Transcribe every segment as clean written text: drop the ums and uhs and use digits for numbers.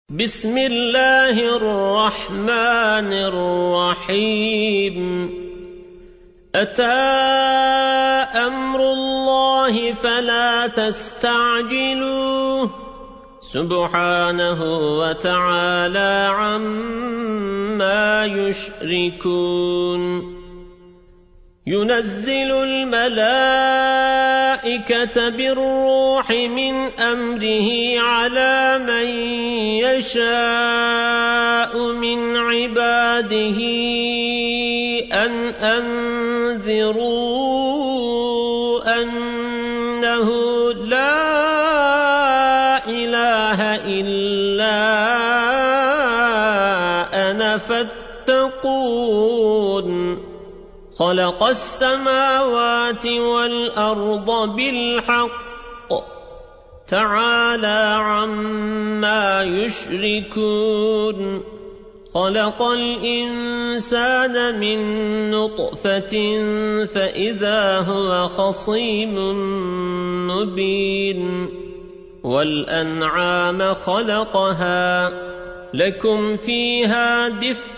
بسم الله الرحمن الرحيم أتى أمر الله فلا تستعجلوه سبحانه وتعالى عما يشركون ينزل الملائكة بالروح من أمره على من يشاء من عباده أن أنذروا أنه لا إله إلا أنا فاتقون خلق السماوات والأرض بالحق تعالى عما يشركون خلق الإنسان من نطفة فإذا هو خصيم مبين والأنعام خلقها لكم فيها دفء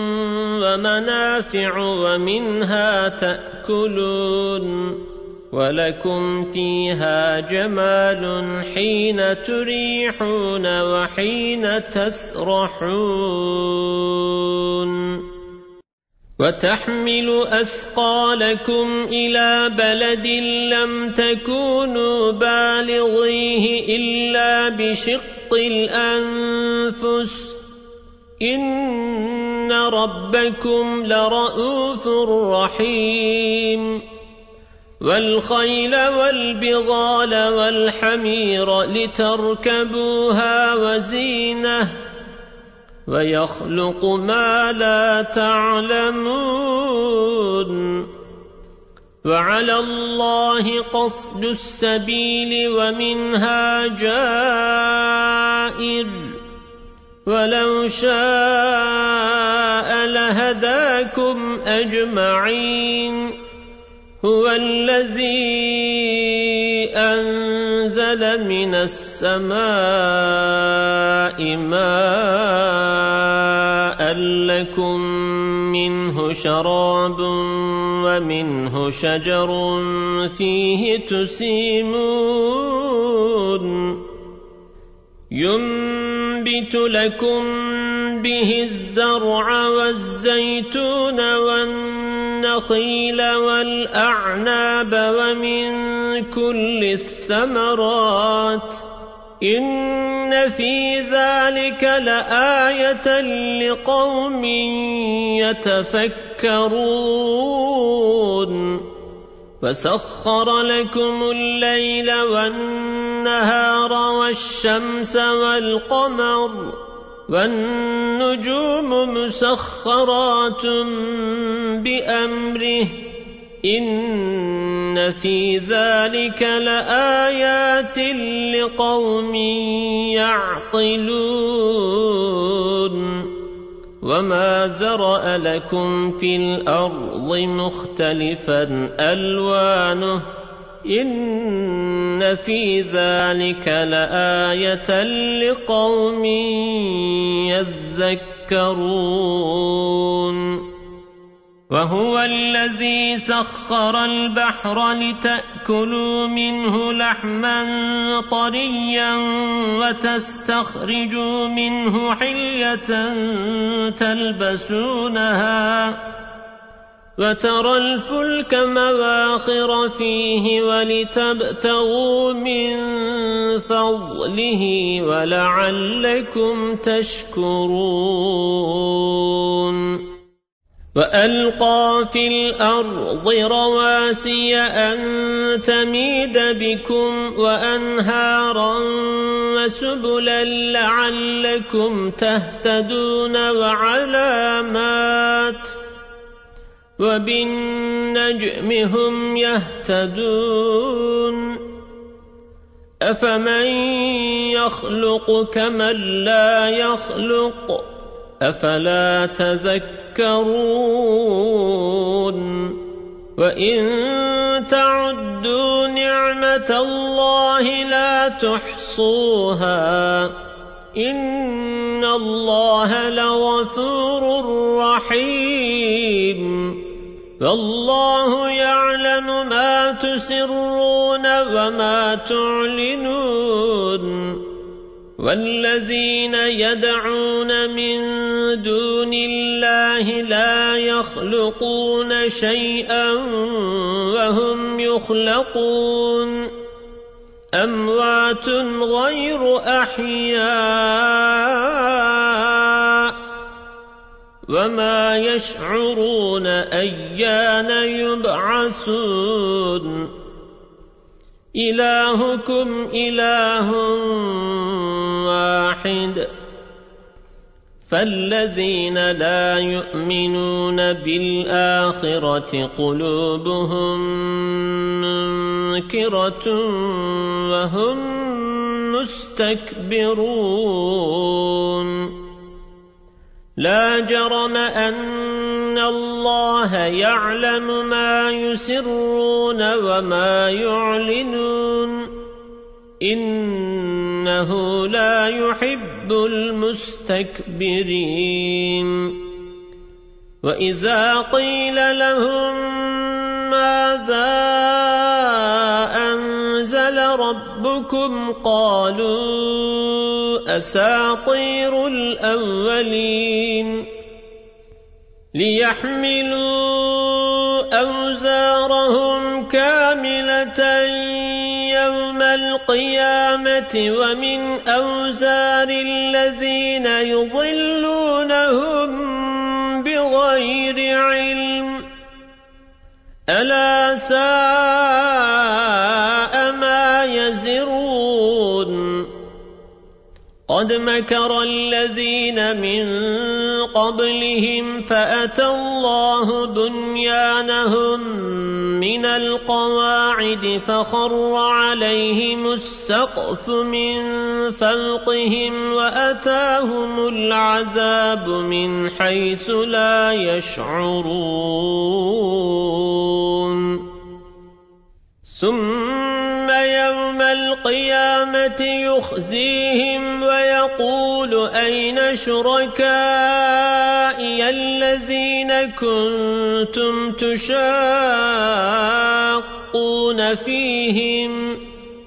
ومنافع ومنها تأكلون ولكم فيها جمال حين تريحون وحين تسرحون وتحمل أثقالكم إلى بلد لم تكونوا بالغيه إلا بشق الأنفس إن ربكم لرؤوف رحيم والخيل والبغال والحمير لتركبوها وزينة ويخلق ما لا تعلمون وعلى الله قصد السبيل ومنها جائر ولو شاء لهداكم أجمعين هو الذي أنزل من السماء ماء لكم منه شراب ومنه شجر فيه تسيمون ينبت لكم به الزرع والزيتون والنخيل والأعناب ومن كل الثمرات إن في ذلك لآية لقوم يتفكرون وسخر لكم الليل والنهار والشمس والقمر والنجوم مسخرات بأمره إن في ذلك لآيات لقوم يعقلون وما ذرأ لكم في الأرض مختلفا ألوانه إن في ذلك لآية لقوم يذكرون وهو الذي سخر البحر لتأكلوا منه لحما طريا وتستخرجوا منه حلية تلبسونها وترى الفلك مواخر فيه ولتبتغوا من فضله ولعلكم تشكرون وألقى في الأرض رواسي أن تميد بكم وأنهارا وسبلا لعلكم تهتدون وعلامات وبالنجم هم يهتدون أفمن يخلق كمن لا يخلق أفلا تذكرون وَإِن تَعُدُّوا نِعْمَةَ اللَّهِ لَا تُحْصُوهَا إِنَّ الله لغفور رحيم والله يعلم ما تسرون وما تعلنون والذين يدعون من دون الله لا يخلقون شيئا وهم يخلقون أموات غير أحياء وما يشعرون أيان يبعثون إلهكم إله واحد فالذين لا يؤمنون بالآخرة قلوبهم منكرة وهم مستكبرون لا جرم أن الله يعلم ما يسرون وما يعلنون إنه لا يحب المستكبرين وإذا قيل لهم ماذا أنزل ربكم قالوا أساطير الأولين ليحملوا أوزارهم كاملة يوم القيامة ومن أوزار الذين يضلونهم بغير علم ألا ساء ما يزرون قد مكر الذين من قبلهم فأتى الله بنيانهم من القواعد فخر عليهم السقف من فوقهم وأتاهم العذاب من حيث لا يشعرون ثم يوم القيامة يخزيهم ويقول أين شركائي الذين كنتم تشاقون فيهم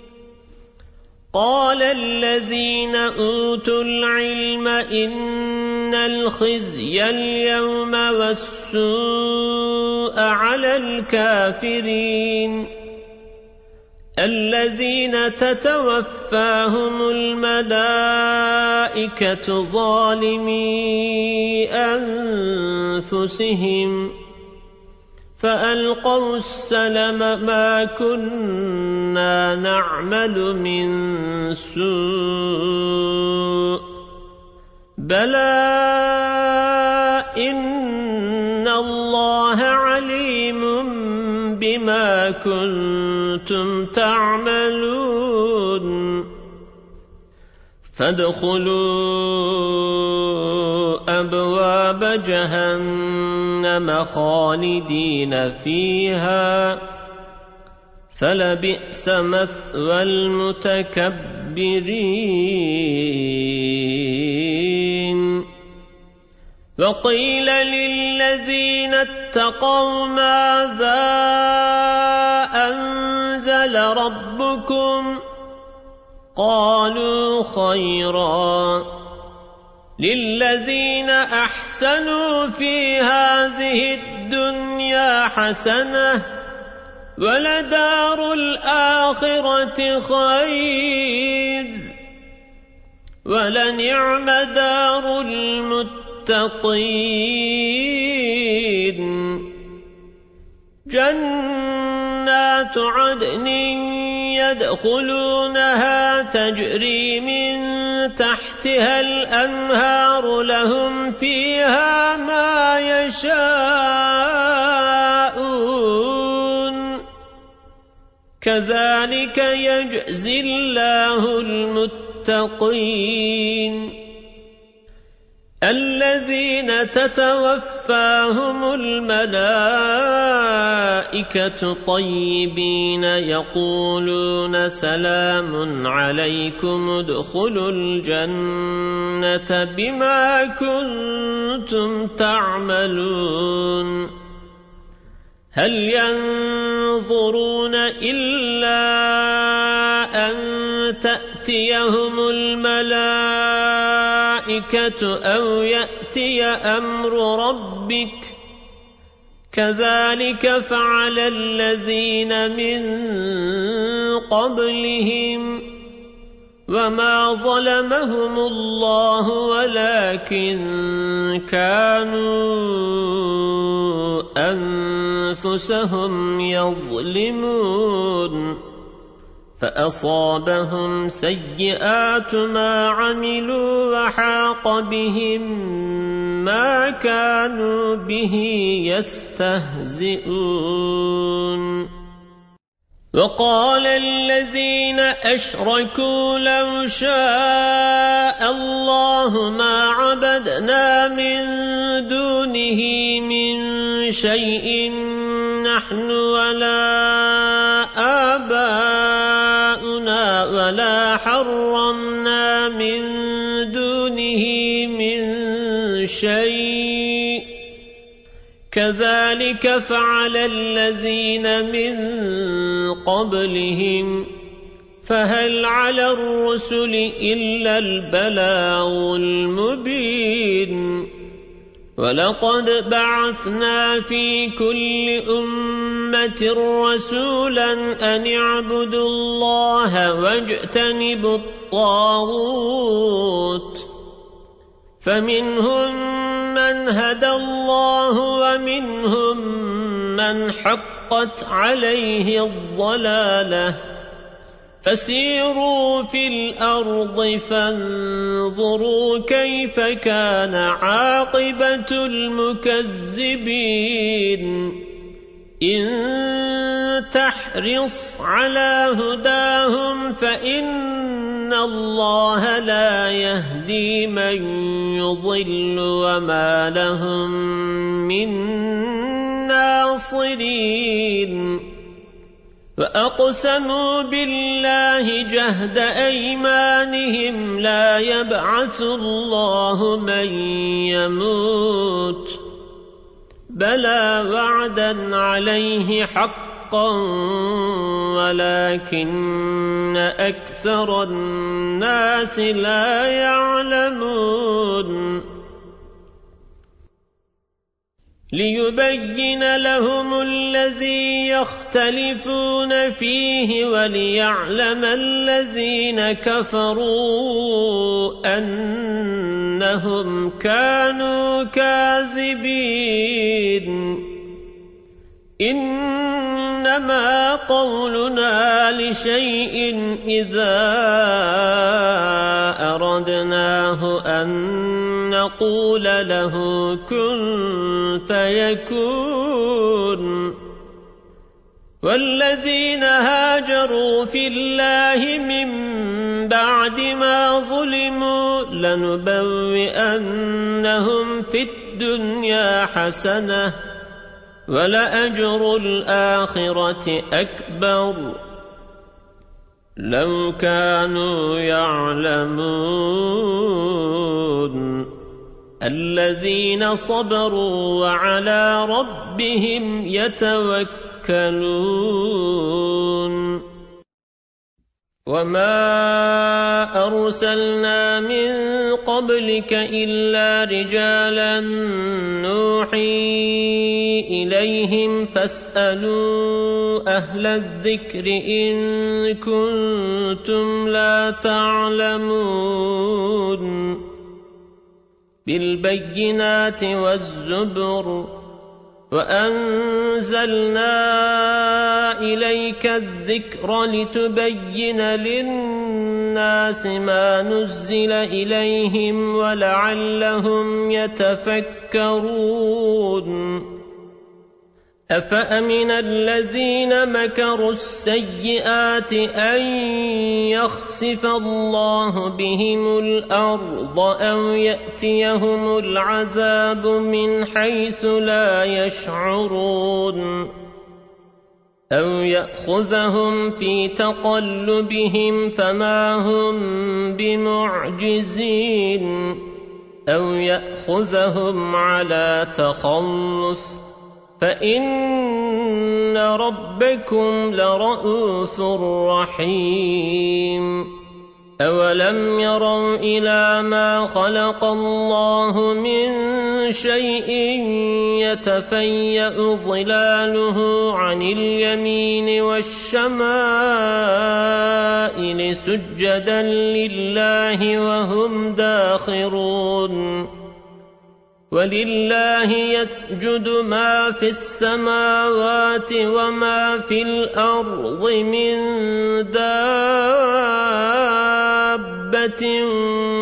قال الذين أوتوا العلم إن الخزي اليوم والسوء على الكافرين الذين تتوفاهم الملائكة ظالمي أنفسهم فألقوا السلم ما كنا نعمل من سوء بلى إن الله عليم بما كنتم تعملون فادخلوا أبواب جهنم خالدين فيها فلبئس مثوى المتكبرين وقيل للذين اتقوا ماذا أنزل ربكم قالوا خيرا للذين أحسنوا في هذه الدنيا حسنة ولدار الآخرة خير ولنعم دار المتقين جنات عدن يدخلونها تجري من تحتها الأنهار لهم فيها ما يشاءون كذلك يجزي الله المتقين الذين تتوفاهم الملائكة طيبين يقولون سلام عليكم ادخلوا الجنة بما كنتم تعملون هل ينظرون إلا أن تأتيهم الملائكة أو يأتي أمر ربك كذلك فعل الذين من قبلهم وما ظلمهم الله ولكن كانوا أنفسهم يظلمون فأصابهم سيئات ما عملوا وحاق بهم ما كانوا به يستهزئون وقال الذين أشركوا لو شاء الله ما عبدنا من دونه من شيء نحن ولا آباؤنا ولا حرمنا من دونه من شيء كذلك فعل الذين من قبلهم فهل على الرسل إلا البلاغ المبين ولقد بعثنا في كل أمة رسولا أن اعبدوا الله واجتنبوا الطاغوت فمنهم من هدى الله ومنهم من حقت عليه الضلالة فسيروا في الأرض فانظروا كيف كان عاقبة المكذبين إن تحرص على هداهم فإن الله لا يهدي من يضل وما لهم من ناصرين وأقسموا بالله جهد أيمانهم لا يبعث الله من يموت بلى وعدا عليه حقا ولكن أكثر الناس لا يعلمون ليبين لهم الذي يختلفون فيه وليعلم الذين كفروا أنهم كانوا كاذبين إنما قولنا لشيء إذا أردناه أن نقول له كن فيكون والذين هاجروا في الله من بعد ما ظلموا لنبوئنهم في الدنيا حسنة ولأجر الآخرة أكبر لو كانوا يعلمون الذين صبروا وعلى ربهم يتوكلون وما أرسلنا من قبلك إلا رجالا نوحي إليهم فاسألوا أهل الذكر إن كنتم لا تعلمون بالبينات والزبر وأنزلنا إليك الذكر لتبين للناس ما نزل إليهم ولعلهم يتفكرون أفأمن الذين مكروا السيئات أن يخسف الله بهم الأرض أو يأتيهم العذاب من حيث لا يشعرون أو يأخذهم في تقلبهم فما هم بمعجزين أو يأخذهم على تخلف فإن ربكم لرءوف رحيم أولم يروا إلى ما خلق الله من شيء يتفيأ ظلاله عن اليمين والشمائل سجدا لله وهم داخرون ولله يسجد ما في السماوات وما في الأرض من دابة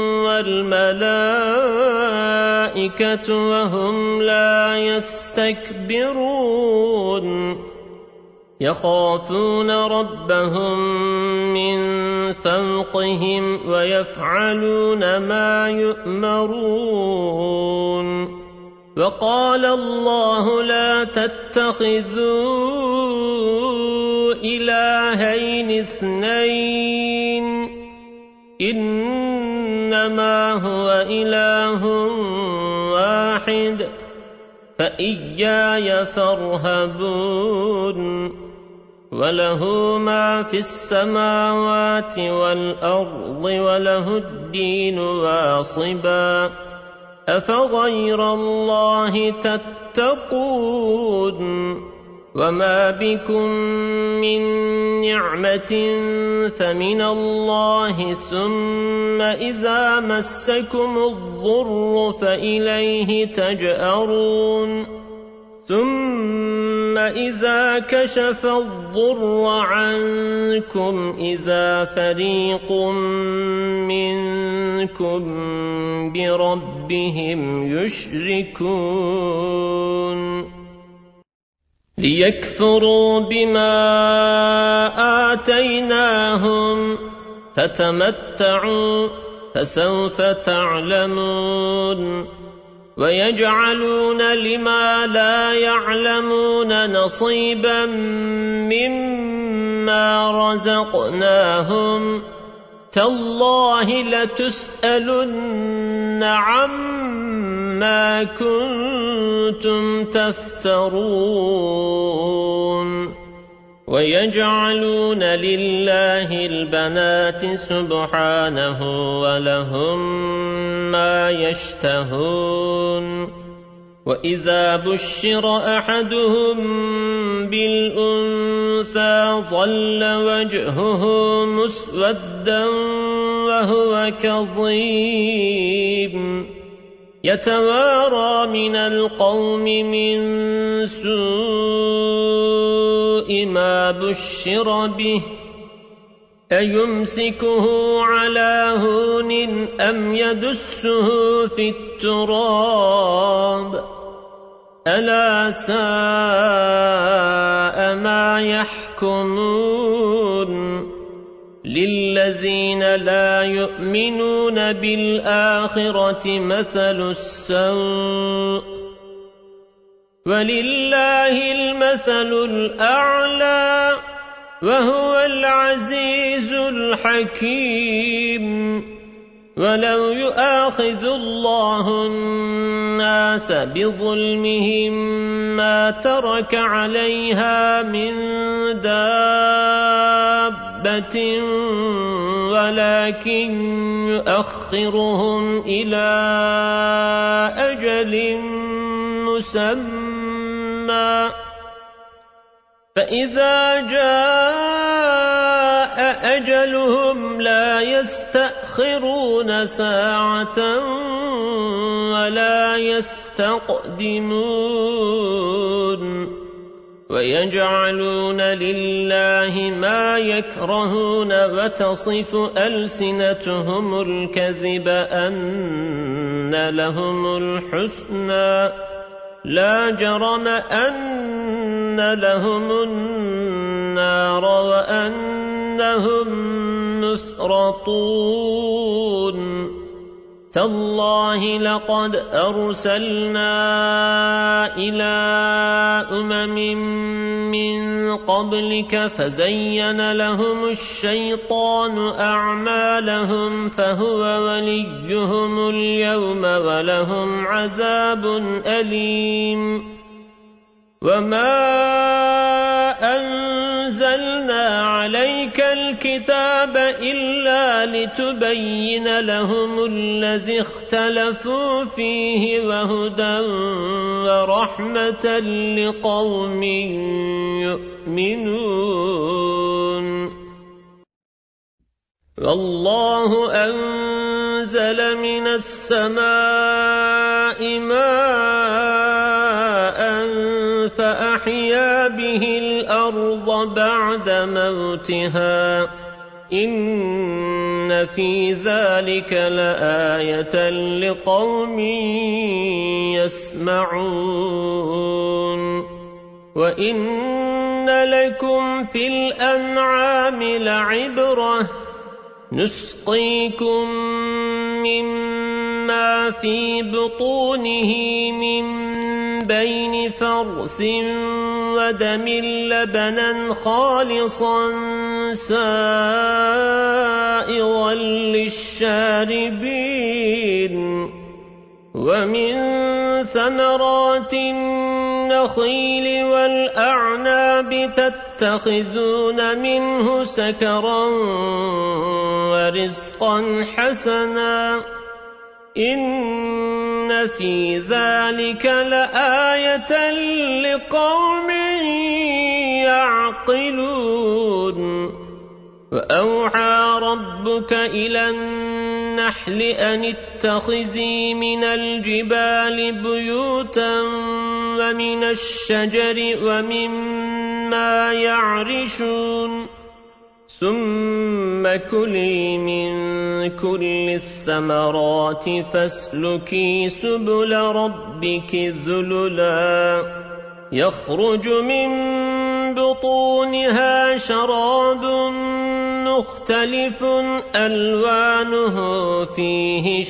والملائكة وهم لا يستكبرون يخافون ربهم من فوقهم ويفعلون ما يؤمرون وقال الله لا تتخذوا إلهين اثنين إنما هو إله واحد فإياي فارهبون وله ما في السماوات والأرض وله الدين واصبا أفغير الله تتقون وما بكم من نعمة فمن الله ثم إذا مسكم الضر فإليه تجأرون ثم إذا كشف الضر عنكم إذا فريق منكم بربهم يشركون ليكفروا بما آتيناهم فتمتعوا فسوف تعلمون ويجعلون لما لا يعلمون نصيبا مما رزقناهم تالله لتسألن عما كنتم تفترون ويجعلون لله البنات سبحانه ولهم ما يشتهون وإذا بشر أحدهم بالأنثى ظل وجهه مسودا وهو كظيم يتوارى من القوم من سوء ما بشر به أيمسكه على هون أم يدسه في التراب ألا ساء ما يحكمون للذين لا يؤمنون بالآخرة مثل السوء ولله المثل الأعلى وهو العزيز الحكيم ولو يؤاخذ الله الناس بظلمهم ما ترك عليها من دابة ولكن يؤخرهم إلى أجل مسمى فإذا جاء أجلهم لا يستأخرون ساعة ولا يستقدمون ويجعلون لله ما يكرهون وتصف ألسنتهم الكذب أن لهم الحسنى لا جرم أن لهم النار وأنهم مفرطون تالله لقد أرسلنا إلى من قبلك فزين لهم الشيطان أعمالهم فهو وليهم اليوم ولهم عذاب أليم وما أنزلنا عليك الكتاب إلا لتبين لهم الذي اختلفوا فيه وهدى ورحمة لقوم يؤمنون والله أنزل من السماء ماء فأحيا به الأرض بعد موتها إن في ذلك لآية لقوم يسمعون وإن لكم في الأنعام لعبرة نسقيكم مما في بطونه من بين فرث ودم لبنا خالصا سائغا للشاربين ومن ثمرات النخيل والأعناب تتخذون منه سكرا ورزقا حسنا إن في ذلك لآية لقوم يعقلون وأوحى ربك إلى النحل أن اتخذي من الجبال بيوتا ومن الشجر ومما يعرشون ثم كلي من كل الثمرات فاسلكي سبل ربك ذللا يخرج من بطونها شراب مختلف ألوانه فيه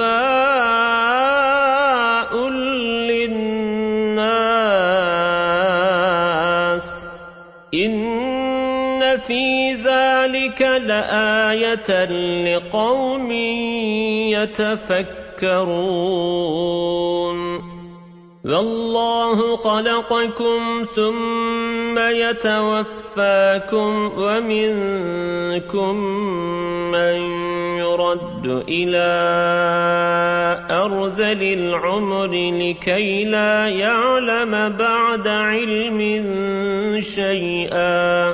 شفاء للناس إن في ذلك لآية لقوم يتفكرون والله خلقكم ثم يتوفاكم ومنكم من يرد إلى أرذل العمر لكي لا يعلم بعد علم شيئا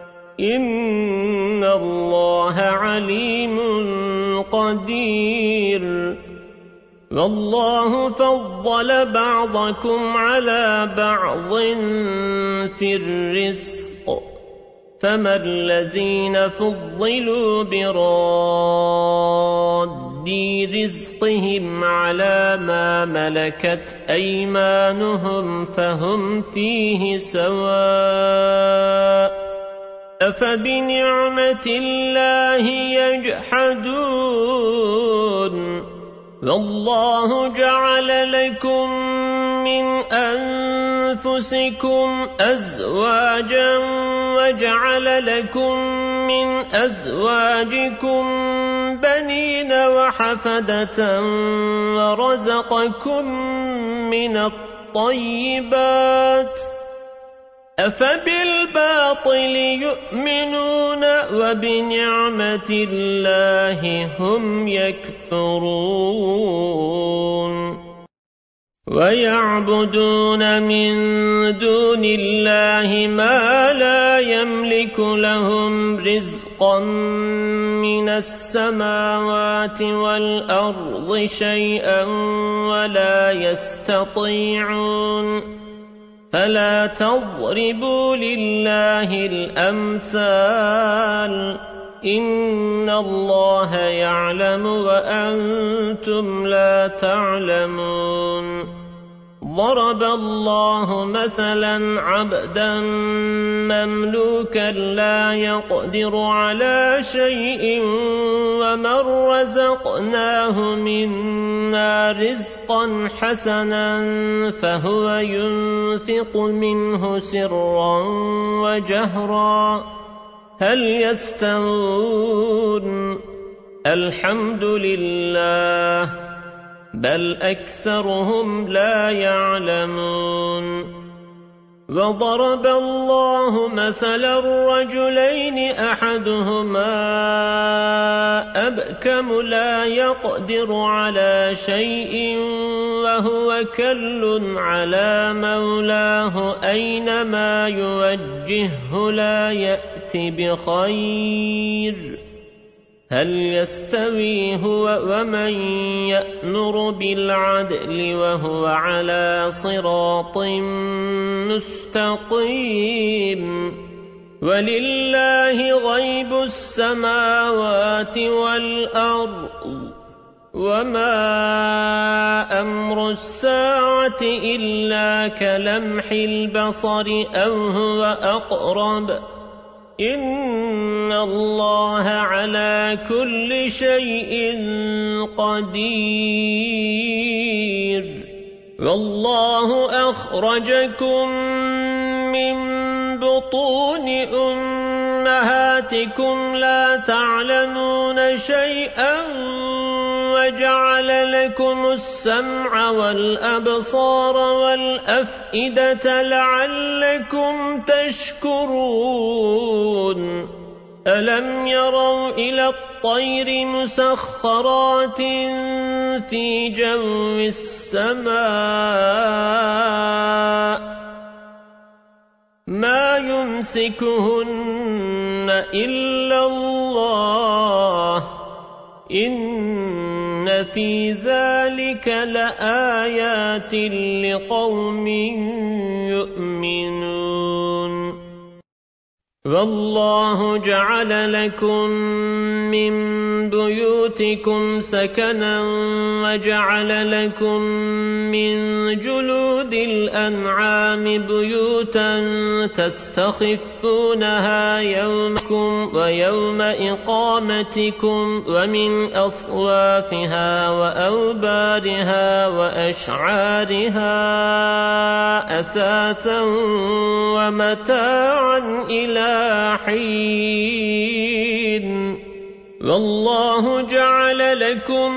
إن الله عليم قدير والله فضل بعضكم على بعض في الرزق فما الذين فضلوا براد رزقهم على ما ملكت أيمانهم فهم فيه سواء أفبنعمة الله يجحدون والله جعل لكم من أنفسكم أزواجا وجعل لكم من أزواجكم بنين وحفدة ورزقكم من الطيبات أفبالباطل يؤمنون وبنعمة الله هم يكفرون ويعبدون من دون الله ما لا يملك لهم رزقا من السماوات والأرض شيئا ولا يستطيعون فلا تضربوا لله الأمثال إن الله يعلم وأنتم لا تعلمون ضرب الله مثلا عبدا مملوكا لا يقدر على شيء ومن رزقناه منا رزقا حسنا فهو ينفق منه سرا وجهرا هل يستوون الحمد لله بل أكثرهم لا يعلمون وضرب الله مثلا الرجلين أحدهما أبكم لا يقدر على شيء وهو كل على مولاه أينما يوجهه لا يأتي بخير هل يستوي هو ومن يأمر بالعدل وهو على صراط مستقيم ولله غيب السماوات والأرض وما أمر الساعة إلا كلمح البصر أو هو أقرب إن الله على كل شيء قدير والله أخرجكم من بطون أمهاتكم لا تعلمون شيئا وجعل لكم السمع والأبصار والأفئدة لعلكم تشكرون ألم يروا إلى الطير مسخرات في جو السماء ما يمسكهن إلا الله إن في ذلك لآيات لقوم يؤمنون والله جعل لكم من بيوتكم سكنا وجعل لكم من جلود الأنعام بيوتا تستخفونها يومكم ويوم إقامتكم ومن أصوافها وأوبارها وأشعارها أثاثا ومتاعا إلى حين والله جعل لكم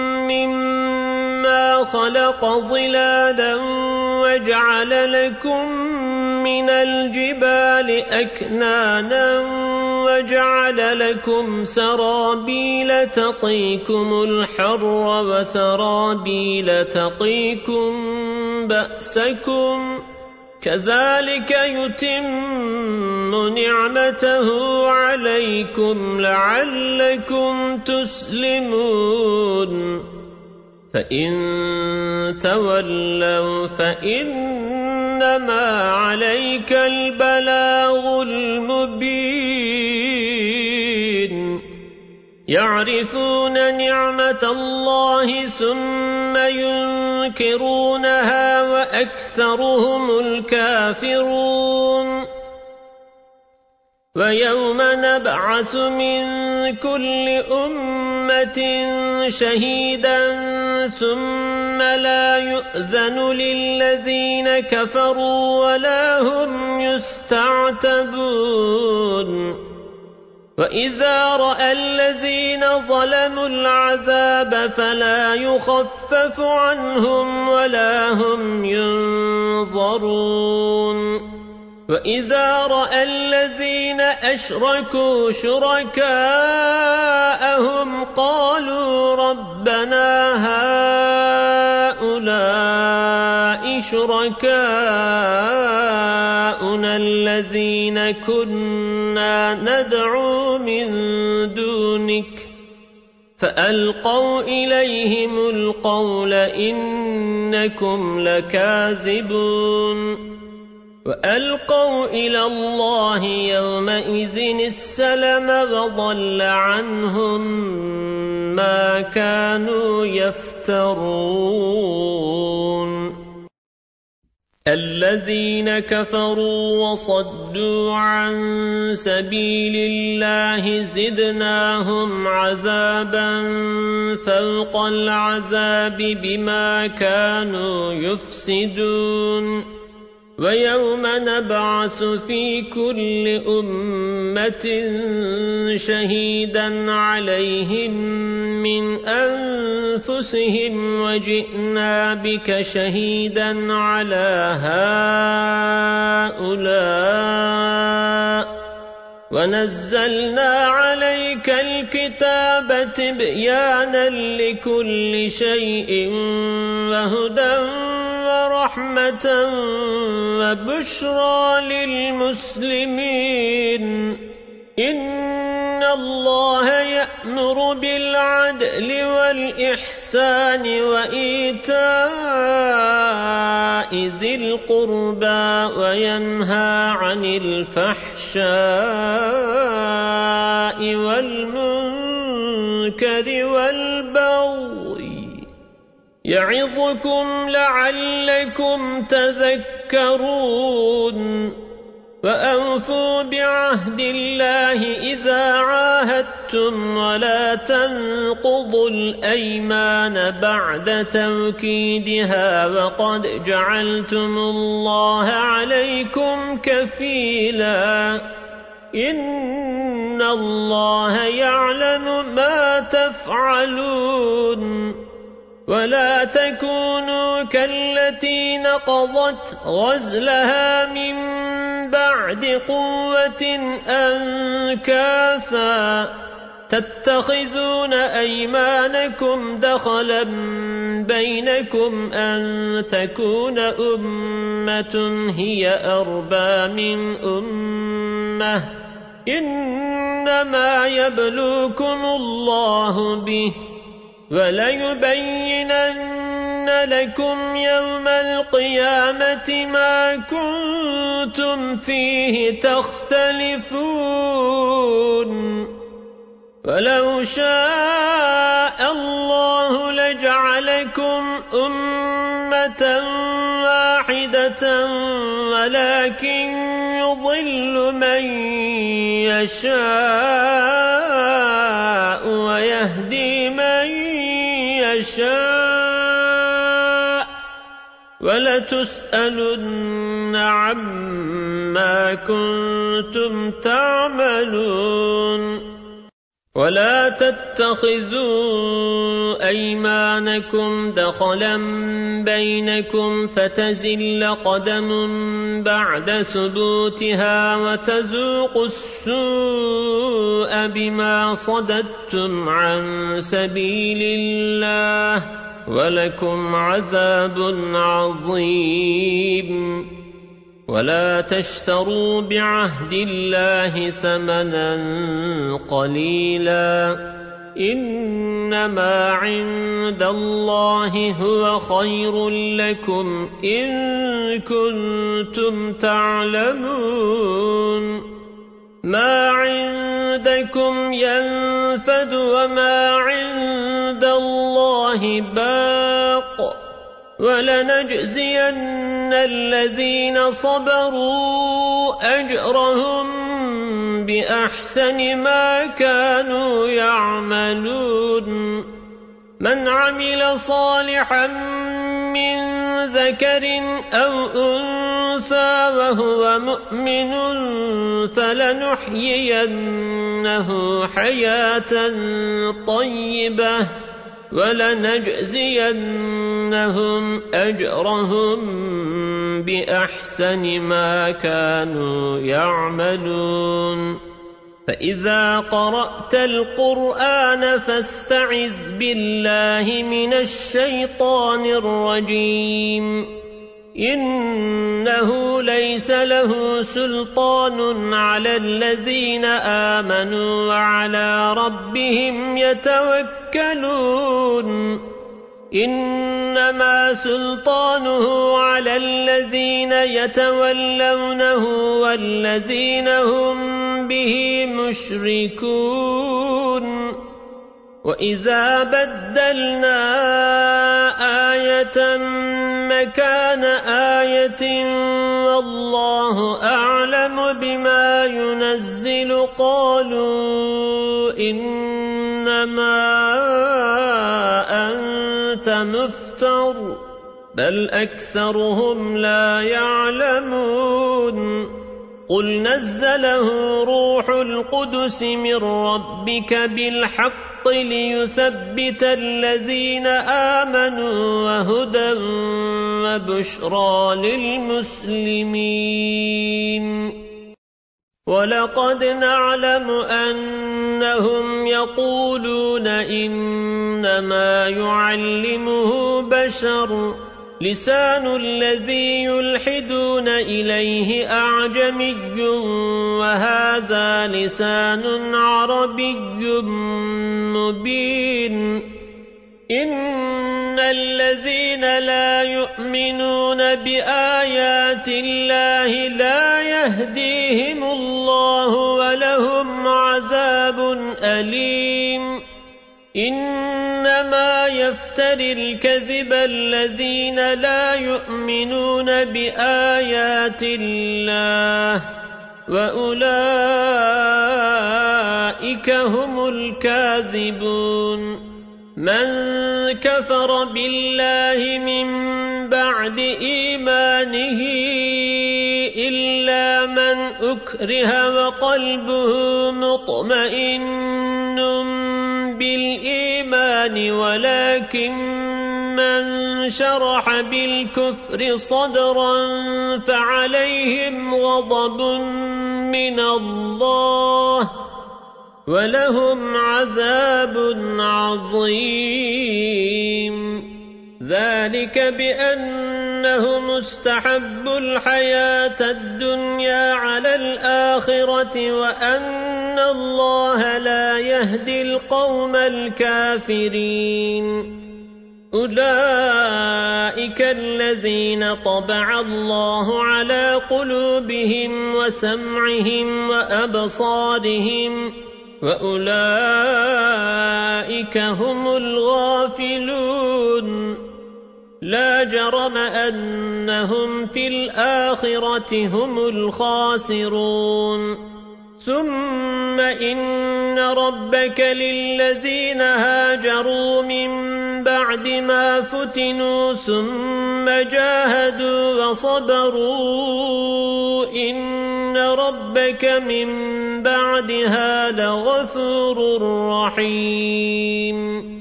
مما خلق ظلالا وجعل لكم من الجبال أكنانا وجعل لكم سرابيل تقيكم الحر وسرابيل تقيكم بأسكم كذلك يتم نعمته عليكم لعلكم تسلمون فإن تولوا فإنما عليك البلاغ المبين يعرفون نعمة الله ثم ينكرونها وأكثرهم الكافرون ويوم نبعث من كل أمة شهيدا ثم لا يؤذن للذين كفروا ولا هم يستعتبون وإذا رأى الذين ظلموا العذاب فلا يخفف عنهم ولا هم ينظرون وإذا رأى الذين أشركوا شركاءهم قالوا ربنا هؤلاء شركاؤنا الذين كنا ندعو من دونك فألقوا إليهم القول إنكم لكاذبون وألقوا إلى الله يومئذ السلم وضل عنهم ما كانوا يفترون الذين كفروا وصدوا عن سبيل الله زدناهم عذابا فوق العذاب بما كانوا يفسدون ويوم نبعث في كل أمة شهيدا عليهم من أنفسهم وجئنا بك شهيدا على هؤلاء ونزلنا عليك الكتاب تبيانا لكل شيء وهدى ورحمة وبشرى للمسلمين إن الله يأمر بالعدل والإحسان وإيتاء ذي القربى وينهى عن الفحشاء والمنكر والبغي يعظكم لعلكم تذكرون وأوفوا بعهد الله إذا عاهدتم ولا تنقضوا الأيمان بعد توكيدها وقد جعلتم الله عليكم كفيلا إن الله يعلم ما تفعلون ولا تكونوا كالتي نقضت غزلها من بعد قوة أنكاثا تتخذون أيمانكم دخلا بينكم أن تكون أمة هي أربى من أمة إنما يبلوكم الله به وليبينن لكم يوم القيامة ما كنتم فيه تختلفون ولو شاء الله لجعلكم أمة واحدة ولكن يضل من يشاء ويهدي من يشاء ولتسألن عما كنتم تعملون ولا تتخذوا أيمانكم دخلا بينكم فتزل قدم بعد ثبوتها وتذوقوا السوء بما صددتم عن سبيل الله ولكم عذاب عظيم ولا تشتروا بعهد الله ثمنا قليلا إنما عند الله هو خير لكم إن كنتم تعلمون ما عندكم ينفد وما عند الله باق ولنجزين الذين صبروا أجرهم بأحسن ما كانوا يعملون من عمل صالحا من ذكر أو أنثى وهو مؤمن فلنحيينه حياة طيبة ولنجزينهم أجرهم بأحسن ما كانوا يعملون فإذا قرأت القرآن فاستعذ بالله من الشيطان الرجيم إنه ليس له سلطان على الذين آمنوا وعلى ربهم يتوكلون إنما سلطانه على الذين يتولونه والذين هم به مشركون وإذا بدلنا آية آية مكان آية والله أعلم بما ينزل قالوا إنما أنت مفتر بل أكثرهم لا يعلمون قل نزله روح القدس من ربك بالحق ليثبت الذين آمنوا وهدى وبشرى للمسلمين ولقد نعلم أنهم يقولون إنما يعلمه بشر لسان الذي يلحدون إليه أعجمي وهذا لسان عربي مبين إن الذين لا يؤمنون بآيات الله لا يهديهم الله ولهم عذاب أليم إنما يفتري الكذب الذين لا يؤمنون بآيات الله وأولئك هم الكاذبون من كفر بالله من بعد إيمانه إلا من أكره وقلبه مطمئن بالإيمان ولكن من شرح بالكفر صدرا فعليهم غضب من الله ولهم عذاب عظيم ذلك بأنهم استحبوا الحياة الدنيا على الآخرة وأن الله لا يهدي القوم الكافرين أولئك الذين طبع الله على قلوبهم وسمعهم وأبصارهم وأولئك هم الغافلون لا جرم أنهم في الآخرة هم الخاسرون ثم إن ربك للذين هاجروا من بعد ما فتنوا ثم جاهدوا وصبروا إن ربك من بعدها لغفور رحيم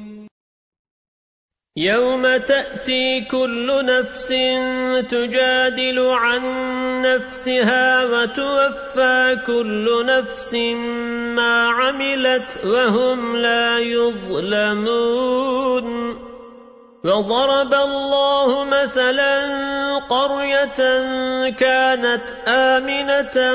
يوم تأتي كل نفس تجادل عن نفسها وتوفى كل نفس ما عملت وهم لا يظلمون وضرب الله مثلا قرية كانت آمنة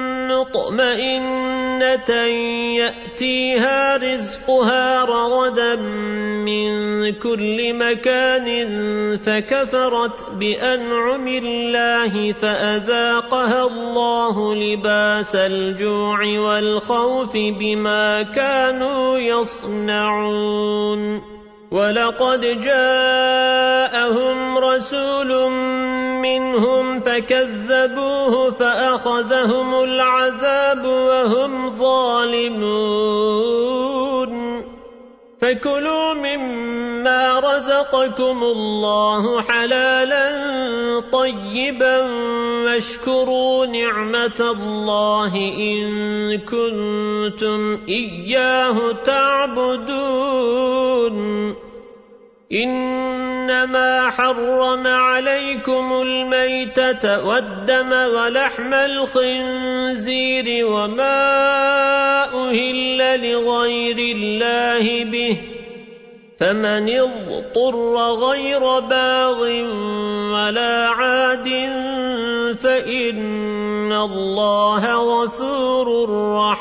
مطمئنة يأتيها رزقها رغدا من كل مكان فكفرت بأنعم الله فأذاقها الله لباس الجوع والخوف بما كانوا يصنعون ولقد جاءهم رسول منهم فكذبوه فأخذهم العذاب وهم ظالمون فكلوا مما رزقكم الله حلالا طيبا واشكروا نعمة الله إن كنتم إياه تعبدون إنما حرم عليكم الميتة والدم ولحم الخنزير وما أهل لغير الله به فمن اضطر غير باغ ولا عاد فإن الله غفور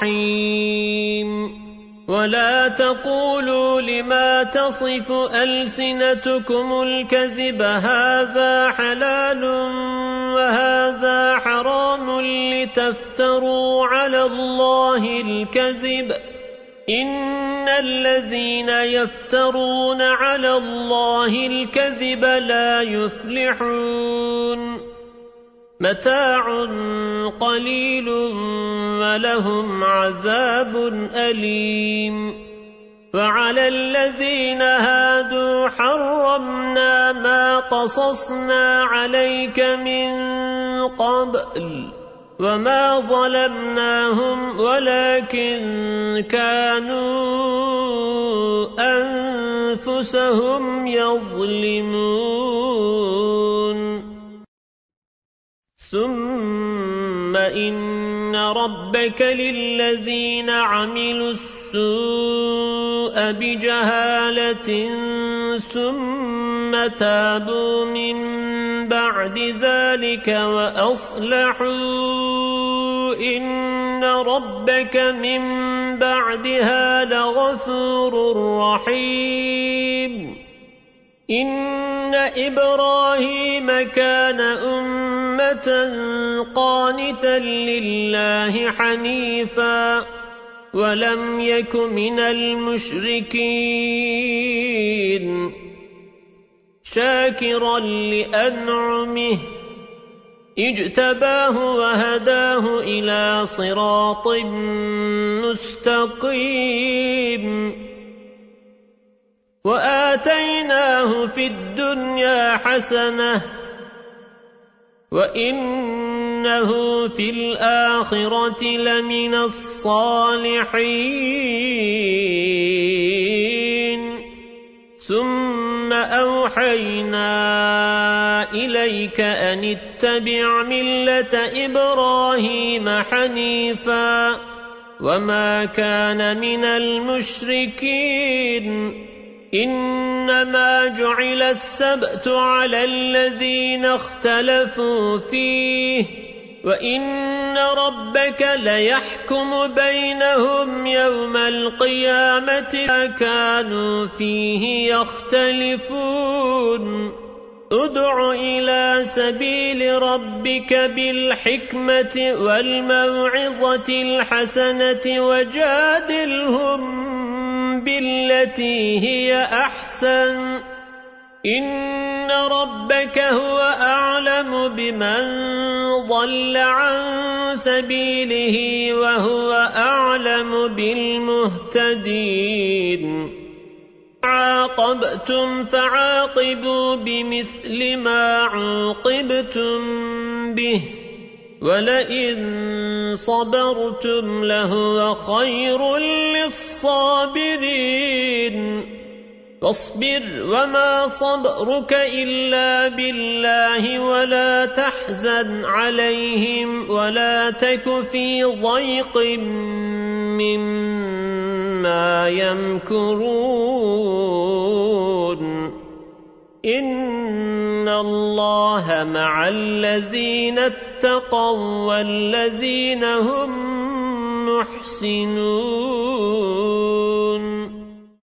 رحيم ولا تقولوا لما تصف ألسنتكم الكذب هذا حلال وهذا حرام لتفتروا على الله الكذب إن الذين يفترون على الله الكذب لا يفلحون متاع قليل ولهم عذاب أليم وعلى الذين هادوا حرمنا ما قصصنا عليك من قبل وما ظلمناهم ولكن كانوا أنفسهم يظلمون ثم إن ربك للذين عملوا السوء بجهالة ثم تابوا من بعد ذلك وأصلحوا إن ربك من بعدها لغفور رحيم إن إبراهيم كان أمة قانتا لله حنيفا ولم يك من المشركين شاكرا لأنعمه اجتباه وهداه إلى صراط مستقيم وآتيناه في الدنيا حسنة وإنه في الآخرة لمن الصالحين ثم أوحينا إليك أن اتبع ملة إبراهيم حنيفا وما كان من المشركين إنما جعل السبت على الذين اختلفوا فيه وإن ربك ليحكم بينهم يوم القيامة ما كانوا فيه يختلفون ادع إلى سبيل ربك بالحكمة والموعظة الحسنة وجادلهم بالتي هي أحسن إن ربك هو أعلم بمن ضل عن سبيله وهو أعلم بالمهتدين عاقبتم فعاقبوا بمثل ما عوقبتم به ولئن صبرتم لهو خير للصابرين فاصبر وما صبرك إلا بالله ولا تحزن عليهم ولا تك في ضيق مما يمكرون إن الله مع الذين اتقوا والذين هم محسنون